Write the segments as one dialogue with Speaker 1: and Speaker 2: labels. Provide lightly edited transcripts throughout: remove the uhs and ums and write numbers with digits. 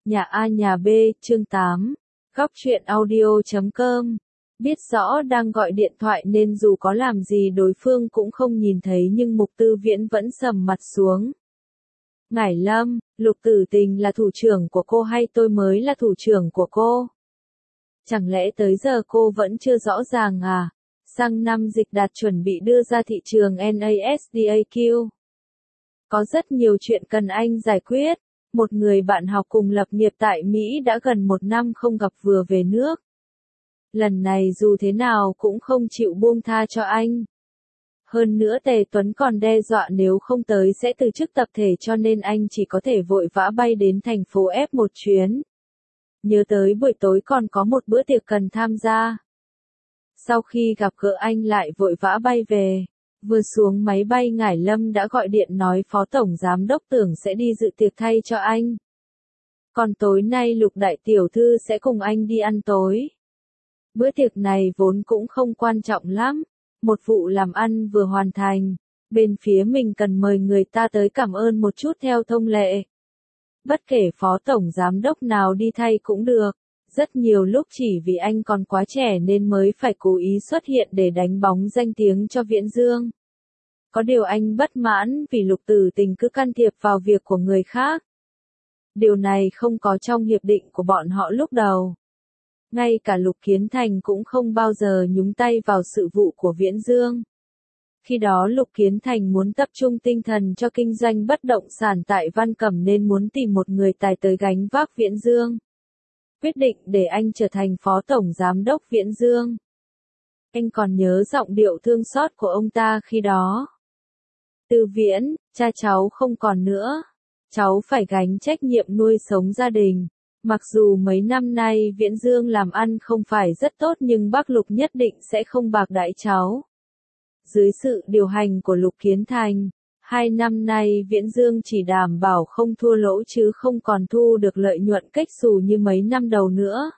Speaker 1: Nhà A nhà B, chương 8. Góc truyện audio.com. Biết rõ đang gọi điện thoại nên dù có làm gì đối phương cũng không nhìn thấy nhưng Mục Tư Viễn vẫn sầm mặt xuống. Ngải Lâm, Lục Tử Tình là thủ trưởng của cô hay tôi mới là thủ trưởng của cô? Chẳng lẽ tới giờ cô vẫn chưa rõ ràng à? Sang năm dịch đạt chuẩn bị đưa ra thị trường NASDAQ. Có rất nhiều chuyện cần anh giải quyết. Một người bạn học cùng lập nghiệp tại Mỹ đã gần 1 năm không gặp vừa về nước. Lần này dù thế nào cũng không chịu buông tha cho anh. Hơn nữa Tề Tuấn còn đe dọa nếu không tới sẽ từ chức tập thể cho nên anh chỉ có thể vội vã bay đến thành phố F một chuyến. Nhớ tới buổi tối còn có một bữa tiệc cần tham gia. Sau khi gặp gỡ anh lại vội vã bay về. Vừa xuống máy bay Ngải Lâm đã gọi điện nói Phó Tổng Giám Đốc Tưởng sẽ đi dự tiệc thay cho anh. Còn tối nay Lục Đại Tiểu Thư sẽ cùng anh đi ăn tối. Bữa tiệc này vốn cũng không quan trọng lắm. Một vụ làm ăn vừa hoàn thành. Bên phía mình cần mời người ta tới cảm ơn một chút theo thông lệ. Bất kể Phó Tổng Giám Đốc nào đi thay cũng được. Rất nhiều lúc chỉ vì anh còn quá trẻ nên mới phải cố ý xuất hiện để đánh bóng danh tiếng cho Viễn Dương. Có điều anh bất mãn vì Lục Tử Tình cứ can thiệp vào việc của người khác. Điều này không có trong hiệp định của bọn họ lúc đầu. Ngay cả Lục Kiến Thành cũng không bao giờ nhúng tay vào sự vụ của Viễn Dương. Khi đó Lục Kiến Thành muốn tập trung tinh thần cho kinh doanh bất động sản tại Văn Cẩm nên muốn tìm một người tài tới gánh vác Viễn Dương. Quyết định để anh trở thành Phó Tổng Giám Đốc Viễn Dương. Anh còn nhớ giọng điệu thương xót của ông ta khi đó. Tư Viễn, cha cháu không còn nữa. Cháu phải gánh trách nhiệm nuôi sống gia đình. Mặc dù mấy năm nay Viễn Dương làm ăn không phải rất tốt nhưng bác Lục nhất định sẽ không bạc đãi cháu. Dưới sự điều hành của Lục Kiến Thành, 2 năm nay Viễn Dương chỉ đảm bảo không thua lỗ chứ không còn thu được lợi nhuận cách xù như mấy năm đầu nữa.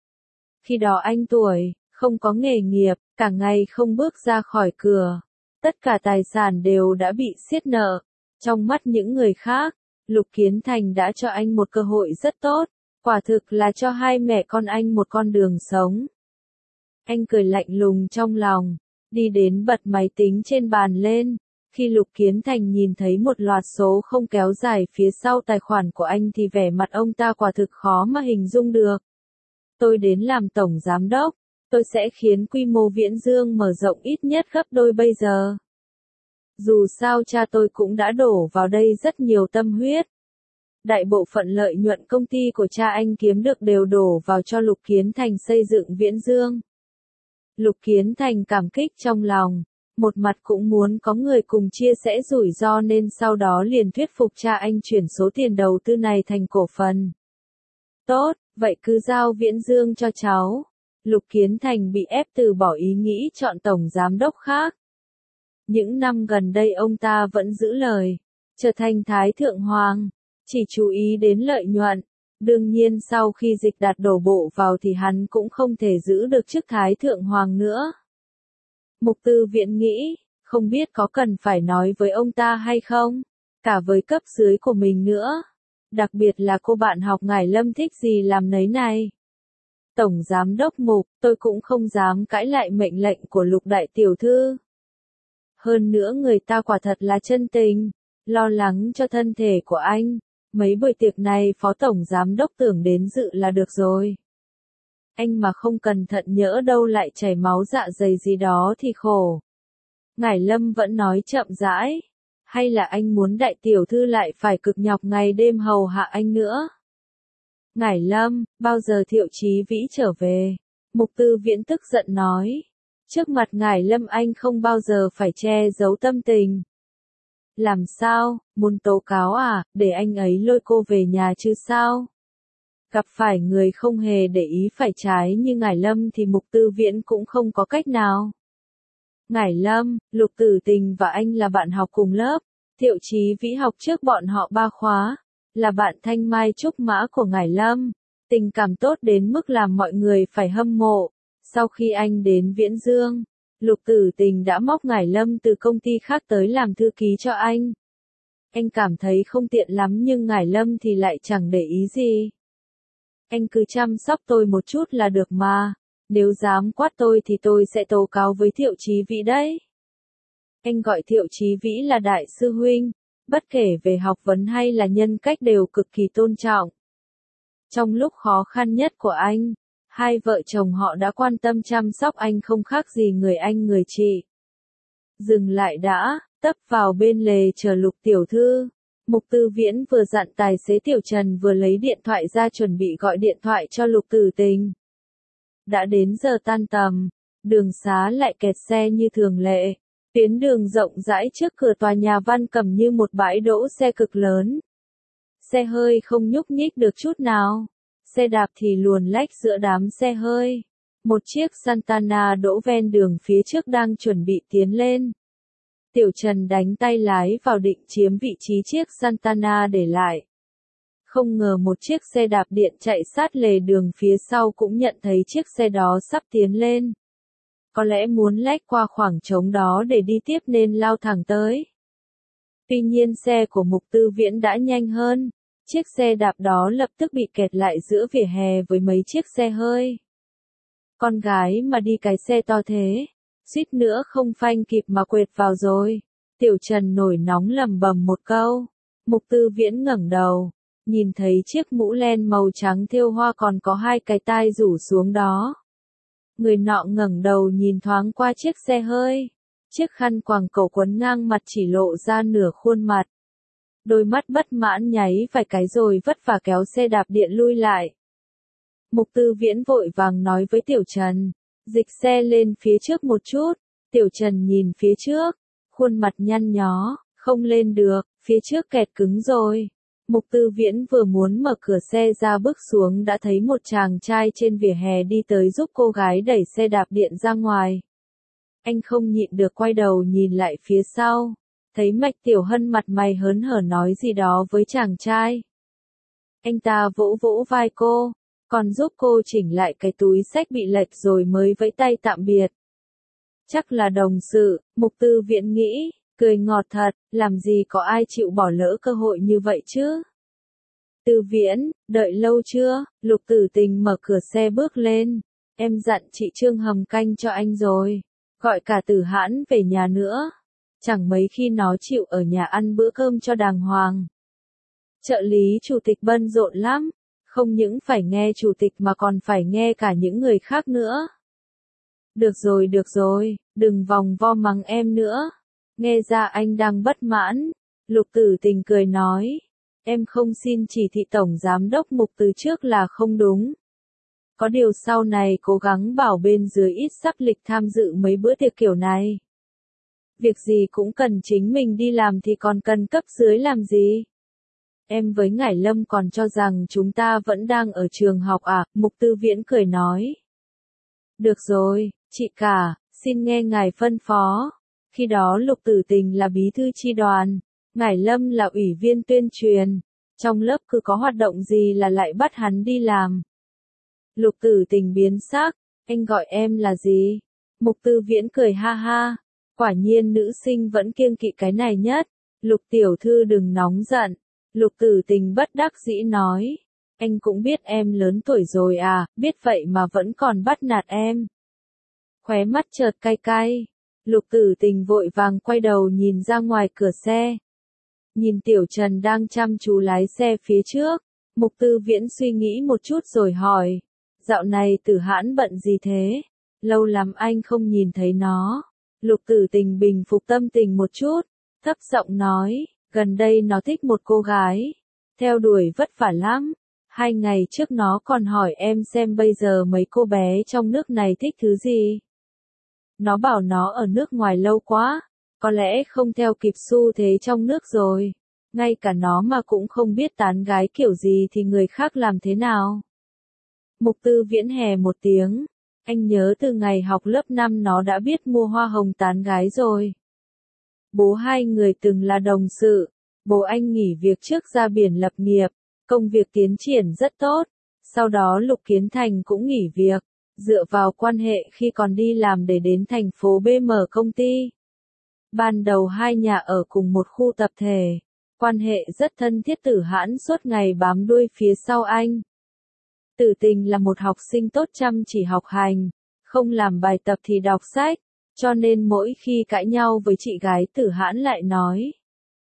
Speaker 1: Khi đó anh tuổi, không có nghề nghiệp, cả ngày không bước ra khỏi cửa. Tất cả tài sản đều đã bị siết nợ. Trong mắt những người khác, Lục Kiến Thành đã cho anh một cơ hội rất tốt. Quả thực là cho hai mẹ con anh một con đường sống. Anh cười lạnh lùng trong lòng, đi đến bật máy tính trên bàn lên. Khi Lục Kiến Thành nhìn thấy một loạt số không kéo dài phía sau tài khoản của anh thì vẻ mặt ông ta quả thực khó mà hình dung được. Tôi đến làm tổng giám đốc, tôi sẽ khiến quy mô Viễn Dương mở rộng ít nhất gấp đôi bây giờ. Dù sao cha tôi cũng đã đổ vào đây rất nhiều tâm huyết. Đại bộ phận lợi nhuận công ty của cha anh kiếm được đều đổ vào cho Lục Kiến Thành xây dựng Viễn Dương. Lục Kiến Thành cảm kích trong lòng, một mặt cũng muốn có người cùng chia sẻ rủi ro nên sau đó liền thuyết phục cha anh chuyển số tiền đầu tư này thành cổ phần. Tốt, vậy cứ giao Viễn Dương cho cháu. Lục Kiến Thành bị ép từ bỏ ý nghĩ chọn tổng giám đốc khác. Những năm gần đây ông ta vẫn giữ lời, trở thành Thái Thượng Hoàng, chỉ chú ý đến lợi nhuận. Đương nhiên sau khi Dịch Đạt đổ bộ vào thì hắn cũng không thể giữ được chức Thái Thượng Hoàng nữa. Mục Tư Viễn nghĩ, không biết có cần phải nói với ông ta hay không, cả với cấp dưới của mình nữa. Đặc biệt là cô bạn học Ngải Lâm thích gì làm nấy này. Tổng Giám Đốc Mục, tôi cũng không dám cãi lại mệnh lệnh của Lục Đại Tiểu Thư. Hơn nữa người ta quả thật là chân tình, lo lắng cho thân thể của anh. Mấy buổi tiệc này Phó Tổng Giám Đốc Tưởng đến dự là được rồi. Anh mà không cẩn thận nhỡ đâu lại chảy máu dạ dày gì đó thì khổ. Ngải Lâm vẫn nói chậm rãi. Hay là anh muốn Đại Tiểu Thư lại phải cực nhọc ngày đêm hầu hạ anh nữa? Ngải Lâm, bao giờ Thiệu Chí Vĩ trở về? Mục Tư Viễn tức giận nói. Trước mặt Ngải Lâm anh không bao giờ phải che giấu tâm tình. Làm sao, muốn tố cáo à, để anh ấy lôi cô về nhà chứ sao? Gặp phải người không hề để ý phải trái như Ngải Lâm thì Mục Tư Viễn cũng không có cách nào. Ngải Lâm, Lục Tử Tình và anh là bạn học cùng lớp. Thiệu Chí Vĩ học trước bọn họ 3 khóa. Là bạn thanh mai trúc mã của Ngải Lâm. Tình cảm tốt đến mức làm mọi người phải hâm mộ. Sau khi anh đến Viễn Dương, Lục Tử Tình đã móc Ngải Lâm từ công ty khác tới làm thư ký cho anh. Anh cảm thấy không tiện lắm nhưng Ngải Lâm thì lại chẳng để ý gì. Anh cứ chăm sóc tôi một chút là được mà. Nếu dám quát tôi thì tôi sẽ tố cáo với Thiệu Chí Vĩ đấy. Anh gọi Thiệu Chí Vĩ là đại sư huynh, bất kể về học vấn hay là nhân cách đều cực kỳ tôn trọng. Trong lúc khó khăn nhất của anh, hai vợ chồng họ đã quan tâm chăm sóc anh không khác gì người anh người chị. Dừng lại đã, tấp vào bên lề chờ Lục tiểu thư. Mục Tư Viễn vừa dặn tài xế Tiểu Trần vừa lấy điện thoại ra chuẩn bị gọi điện thoại cho Lục Tử Tình. Đã đến giờ tan tầm, đường xá lại kẹt xe như thường lệ. Tuyến đường rộng rãi trước cửa tòa nhà Văn Cẩm như một bãi đỗ xe cực lớn. Xe hơi không nhúc nhích được chút nào. Xe đạp thì luồn lách giữa đám xe hơi. Một chiếc Santana đỗ ven đường phía trước đang chuẩn bị tiến lên. Tiểu Trần đánh tay lái vào định chiếm vị trí chiếc Santana để lại. Không ngờ một chiếc xe đạp điện chạy sát lề đường phía sau cũng nhận thấy chiếc xe đó sắp tiến lên. Có lẽ muốn lách qua khoảng trống đó để đi tiếp nên lao thẳng tới. Tuy nhiên xe của Mục Tư Viễn đã nhanh hơn. Chiếc xe đạp đó lập tức bị kẹt lại giữa vỉa hè với mấy chiếc xe hơi. Con gái mà đi cái xe to thế, suýt nữa không phanh kịp mà quệt vào rồi. Tiểu Trần nổi nóng lầm bầm một câu. Mục Tư Viễn ngẩng đầu, nhìn thấy chiếc mũ len màu trắng thêu hoa còn có hai cái tai rủ xuống đó. Người nọ ngẩng đầu nhìn thoáng qua chiếc xe hơi. Chiếc khăn quàng cổ quấn ngang mặt chỉ lộ ra nửa khuôn mặt. Đôi mắt bất mãn nháy vài cái rồi vất vả kéo xe đạp điện lui lại. Mục Tư Viễn vội vàng nói với Tiểu Trần, dịch xe lên phía trước một chút. Tiểu Trần nhìn phía trước, khuôn mặt nhăn nhó, không lên được, phía trước kẹt cứng rồi. Mục Tư Viễn vừa muốn mở cửa xe ra bước xuống đã thấy một chàng trai trên vỉa hè đi tới giúp cô gái đẩy xe đạp điện ra ngoài. Anh không nhịn được quay đầu nhìn lại phía sau, thấy Mạch Tiểu Hân mặt mày hớn hở nói gì đó với chàng trai. Anh ta vỗ vỗ vai cô, còn giúp cô chỉnh lại cái túi xách bị lệch rồi mới vẫy tay tạm biệt. Chắc là đồng sự, Mục Tư Viễn nghĩ, cười ngọt thật, làm gì có ai chịu bỏ lỡ cơ hội như vậy chứ. Tư Viễn, đợi lâu chưa? Lục Tử Tình mở cửa xe bước lên. Em dặn chị Trương hầm canh cho anh rồi. Gọi cả Tử Hãn về nhà nữa. Chẳng mấy khi nó chịu ở nhà ăn bữa cơm cho đàng hoàng. Trợ lý chủ tịch bận rộn lắm. Không những phải nghe chủ tịch mà còn phải nghe cả những người khác nữa. Được rồi, đừng vòng vo mắng em nữa. Nghe ra anh đang bất mãn. Lục Tử Tình cười nói. Em không xin chỉ thị tổng giám đốc Mục từ trước là không đúng. Có điều sau này cố gắng bảo bên dưới ít sắp lịch tham dự mấy bữa tiệc kiểu này. Việc gì cũng cần chính mình đi làm thì còn cần cấp dưới làm gì? Em với Ngải Lâm còn cho rằng chúng ta vẫn đang ở trường học à? Mục Tư Viễn cười nói. Được rồi, chị cả, xin nghe ngài phân phó. Khi đó Lục Tử Tình là bí thư chi đoàn, Ngải Lâm là ủy viên tuyên truyền. Trong lớp cứ có hoạt động gì là lại bắt hắn đi làm. Lục Tử Tình biến sắc, anh gọi em là gì? Mục Tư Viễn cười ha ha. Quả nhiên nữ sinh vẫn kiêng kỵ cái này nhất. Lục tiểu thư đừng nóng giận. Lục Tử Tình bất đắc dĩ nói. Anh cũng biết em lớn tuổi rồi à, biết vậy mà vẫn còn bắt nạt em. Khóe mắt chợt cay cay. Lục Tử Tình vội vàng quay đầu nhìn ra ngoài cửa xe. Nhìn Tiểu Trần đang chăm chú lái xe phía trước. Mục Tư Viễn suy nghĩ một chút rồi hỏi. Dạo này Tử Hãn bận gì thế? Lâu lắm anh không nhìn thấy nó. Lục Tử Tình bình phục tâm tình một chút. Thấp giọng nói. Gần đây nó thích một cô gái. Theo đuổi vất vả lắm. 2 ngày trước nó còn hỏi em xem bây giờ mấy cô bé trong nước này thích thứ gì. Nó bảo nó ở nước ngoài lâu quá. Có lẽ không theo kịp xu thế trong nước rồi. Ngay cả nó mà cũng không biết tán gái kiểu gì thì người khác làm thế nào. Mục Tư Viễn hè một tiếng. Anh nhớ từ ngày học lớp 5 nó đã biết mua hoa hồng tán gái rồi. Bố hai người từng là đồng sự. Bố anh nghỉ việc trước ra biển lập nghiệp. Công việc tiến triển rất tốt. Sau đó Lục Kiến Thành cũng nghỉ việc. Dựa vào quan hệ khi còn đi làm để đến thành phố B mở công ty. Ban đầu hai nhà ở cùng một khu tập thể. Quan hệ rất thân thiết. Tử Hãn suốt ngày bám đuôi phía sau anh. Tử Tình là một học sinh tốt chăm chỉ học hành, không làm bài tập thì đọc sách, cho nên mỗi khi cãi nhau với chị gái Tử Hãn lại nói.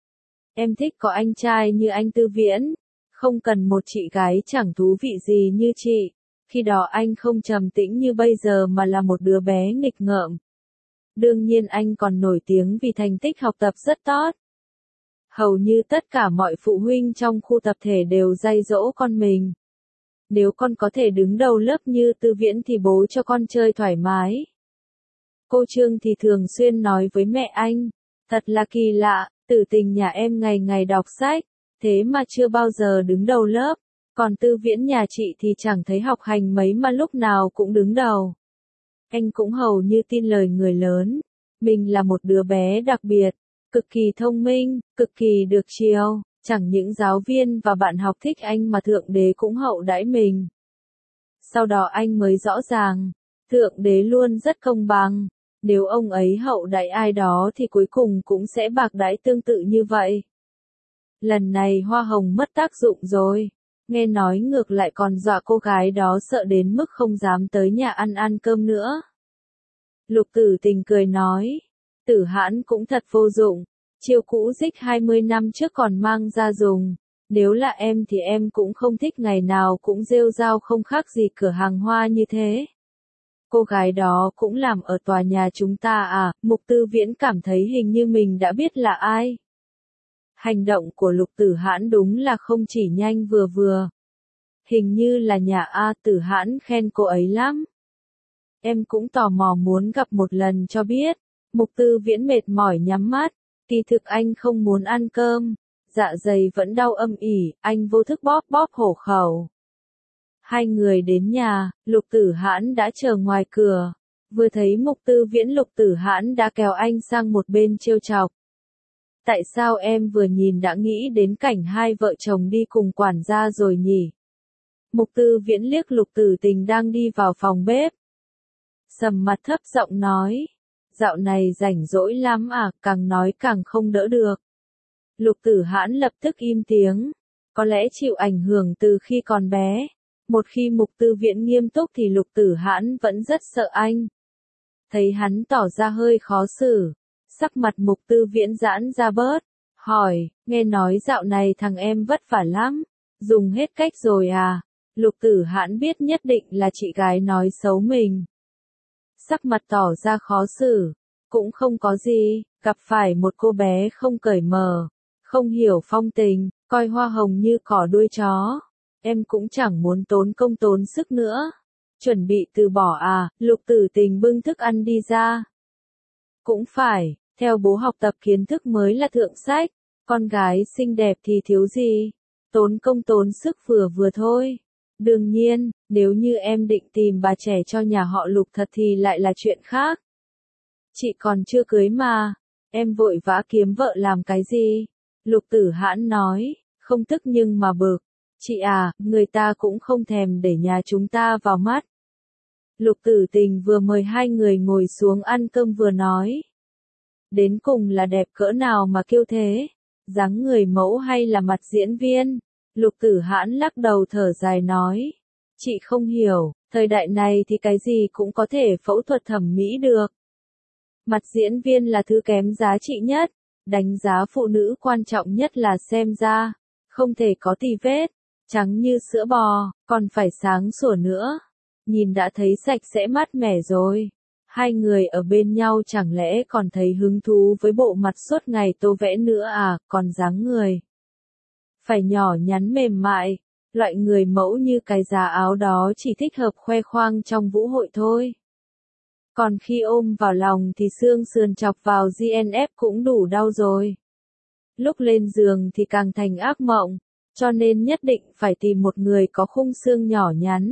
Speaker 1: Em thích có anh trai như anh Tư Viễn, không cần một chị gái chẳng thú vị gì như chị, khi đó anh không trầm tĩnh như bây giờ mà là một đứa bé nghịch ngợm. Đương nhiên anh còn nổi tiếng vì thành tích học tập rất tốt. Hầu như tất cả mọi phụ huynh trong khu tập thể đều dạy dỗ con mình. Nếu con có thể đứng đầu lớp như Tư Viễn thì bố cho con chơi thoải mái. Cô Trương thì thường xuyên nói với mẹ anh, thật là kỳ lạ, Tử Tình nhà em ngày ngày đọc sách, thế mà chưa bao giờ đứng đầu lớp, còn Tư Viễn nhà chị thì chẳng thấy học hành mấy mà lúc nào cũng đứng đầu. Anh cũng hầu như tin lời người lớn, mình là một đứa bé đặc biệt, cực kỳ thông minh, cực kỳ được chiều, chẳng những giáo viên và bạn học thích anh mà Thượng Đế cũng hậu đãi mình. Sau đó anh mới rõ ràng, Thượng Đế luôn rất công bằng, nếu ông ấy hậu đãi ai đó thì cuối cùng cũng sẽ bạc đãi tương tự như vậy. Lần này hoa hồng mất tác dụng rồi, nghe nói ngược lại còn dọa cô gái đó sợ đến mức không dám tới nhà ăn cơm nữa. Lục Tử Tình cười nói, Tử Hãn cũng thật vô dụng, chiêu cũ dích 20 năm trước còn mang ra dùng, nếu là em thì em cũng không thích ngày nào cũng rêu rao không khác gì cửa hàng hoa như thế. Cô gái đó cũng làm ở tòa nhà chúng ta à? Mục Tư Viễn cảm thấy hình như mình đã biết là ai. Hành động của Lục Tử Hãn đúng là không chỉ nhanh vừa vừa. Hình như là nhà A Tử Hãn khen cô ấy lắm. Em cũng tò mò muốn gặp một lần cho biết. Mục Tư Viễn mệt mỏi nhắm mắt, kỳ thực anh không muốn ăn cơm, dạ dày vẫn đau âm ỉ, anh vô thức bóp bóp hổ khẩu. Hai người đến nhà, Lục Tử Hãn đã chờ ngoài cửa, vừa thấy Mục Tư Viễn Lục Tử Hãn đã kéo anh sang một bên trêu chọc. Tại sao em vừa nhìn đã nghĩ đến cảnh hai vợ chồng đi cùng quản gia rồi nhỉ? Mục Tư Viễn liếc Lục Tử Tình đang đi vào phòng bếp. Sầm mặt thấp giọng nói, dạo này rảnh rỗi lắm à, càng nói càng không đỡ được. Lục Tử Hãn lập tức im tiếng, có lẽ chịu ảnh hưởng từ khi còn bé. Một khi Mục Tư Viễn nghiêm túc thì Lục Tử Hãn vẫn rất sợ anh. Thấy hắn tỏ ra hơi khó xử, sắc mặt Mục Tư Viễn giãn ra bớt, hỏi, nghe nói dạo này thằng em vất vả lắm, dùng hết cách rồi à? Lục Tử Hãn biết nhất định là chị gái nói xấu mình. Sắc mặt tỏ ra khó xử, cũng không có gì, gặp phải một cô bé không cởi mở, không hiểu phong tình, coi hoa hồng như cỏ đuôi chó. Em cũng chẳng muốn tốn công tốn sức nữa. Chuẩn bị từ bỏ à? Lục Tử Tình bưng thức ăn đi ra. Cũng phải, theo bố học tập kiến thức mới là thượng sách, con gái xinh đẹp thì thiếu gì, tốn công tốn sức vừa vừa thôi. Đương nhiên, nếu như em định tìm bà trẻ cho nhà họ Lục thật thì lại là chuyện khác. Chị còn chưa cưới mà, em vội vã kiếm vợ làm cái gì? Lục Tử Hãn nói, không tức nhưng mà bực. Chị à, người ta cũng không thèm để nhà chúng ta vào mắt. Lục Tử Tình vừa mời hai người ngồi xuống ăn cơm vừa nói. Đến cùng là đẹp cỡ nào mà kêu thế? Dáng người mẫu hay là mặt diễn viên? Lục Tử Hãn lắc đầu thở dài nói. Chị không hiểu, thời đại này thì cái gì cũng có thể phẫu thuật thẩm mỹ được. Mặt diễn viên là thứ kém giá trị nhất, đánh giá phụ nữ quan trọng nhất là xem da, không thể có tì vết, trắng như sữa bò, còn phải sáng sủa nữa. Nhìn đã thấy sạch sẽ mát mẻ rồi. Hai người ở bên nhau chẳng lẽ còn thấy hứng thú với bộ mặt suốt ngày tô vẽ nữa à, còn dáng người. Phải nhỏ nhắn mềm mại, loại người mẫu như cái giá áo đó chỉ thích hợp khoe khoang trong vũ hội thôi. Còn khi ôm vào lòng thì xương sườn chọc vào GNF cũng đủ đau rồi. Lúc lên giường thì càng thành ác mộng, cho nên nhất định phải tìm một người có khung xương nhỏ nhắn.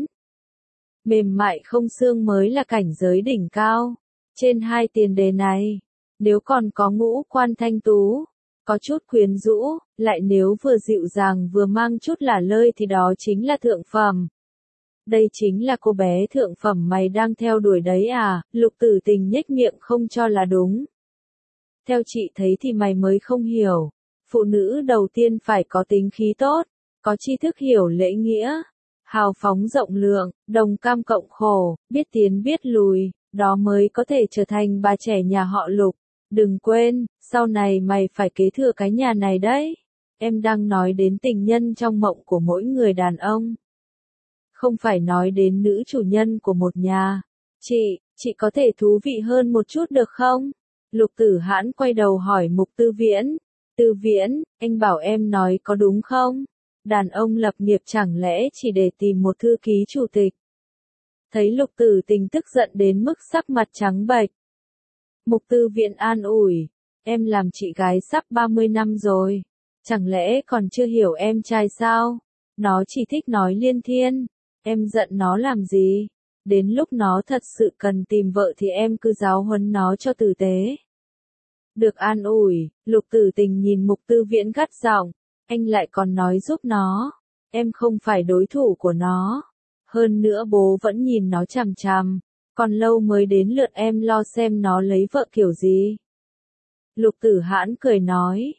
Speaker 1: Mềm mại không xương mới là cảnh giới đỉnh cao. Trên hai tiền đề này, nếu còn có ngũ quan thanh tú, có chút quyến rũ, lại nếu vừa dịu dàng vừa mang chút lả lơi thì đó chính là thượng phẩm. Đây chính là cô bé thượng phẩm mày đang theo đuổi đấy à? Lục Tử Tình nhếch miệng không cho là đúng. Theo chị thấy thì mày mới không hiểu. Phụ nữ đầu tiên phải có tính khí tốt, có tri thức hiểu lễ nghĩa. hào phóng rộng lượng, đồng cam cộng khổ, biết tiến biết lùi, đó mới có thể trở thành bà trẻ nhà họ Lục. Đừng quên, sau này mày phải kế thừa cái nhà này đấy. Em đang nói đến tình nhân trong mộng của mỗi người đàn ông. Không phải nói đến nữ chủ nhân của một nhà. Chị có thể thú vị hơn một chút được không? Lục Tử Hãn quay đầu hỏi Mục Tư Viễn. Tư Viễn, anh bảo em nói có đúng không? Đàn ông lập nghiệp chẳng lẽ chỉ để tìm một thư ký chủ tịch? Thấy Lục Tử Tình tức giận đến mức sắc mặt trắng bệch. Mục Tư Viễn an ủi, em làm chị gái sắp 30 năm rồi. Chẳng lẽ còn chưa hiểu em trai sao? Nó chỉ thích nói liên thiên. Em giận nó làm gì? Đến lúc nó thật sự cần tìm vợ thì em cứ giáo huấn nó cho tử tế. Được an ủi, Lục Tử Tình nhìn Mục Tư Viễn gắt giọng, anh lại còn nói giúp nó. Em không phải đối thủ của nó. Hơn nữa bố vẫn nhìn nó chằm chằm. Còn lâu mới đến lượt em lo xem nó lấy vợ kiểu gì. Lục Tử Hãn cười nói.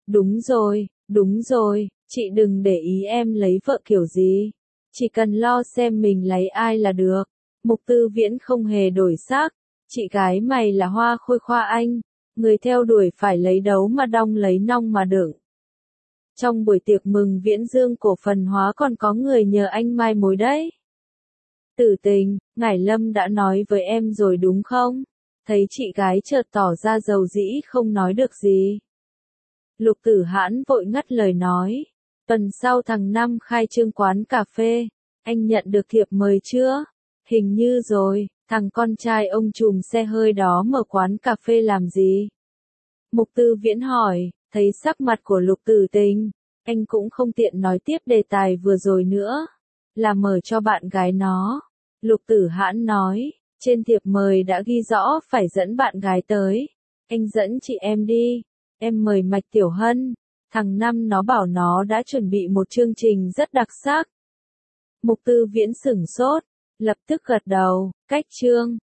Speaker 1: Đúng rồi, chị đừng để ý em lấy vợ kiểu gì. Chỉ cần lo xem mình lấy ai là được. Mục Tư Viễn không hề đổi sắc. Chị gái mày là hoa khôi khoa anh. Người theo đuổi phải lấy đấu mà đong lấy nong mà đựng. Trong buổi tiệc mừng Viễn Dương cổ phần hóa còn có người nhờ anh mai mối đấy. Tử Tình, Ngải Lâm đã nói với em rồi đúng không? Thấy chị gái chợt tỏ ra dầu dĩ không nói được gì. Lục Tử Hãn vội ngắt lời nói. Tuần sau thằng Năm khai trương quán cà phê. Anh nhận được thiệp mời chưa? Hình như rồi, thằng con trai ông trùm xe hơi đó mở quán cà phê làm gì? Mục Tư Viễn hỏi, thấy sắc mặt của Lục Tử Tình, anh cũng không tiện nói tiếp đề tài vừa rồi nữa. Là mở cho bạn gái nó. Lục Tử Hãn nói, trên thiệp mời đã ghi rõ phải dẫn bạn gái tới. Anh dẫn chị em đi. Em mời Mạch Tiểu Hân. Thằng Năm nó bảo nó đã chuẩn bị một chương trình rất đặc sắc. Mục Tư Viễn sửng sốt, lập tức gật đầu, cách chương.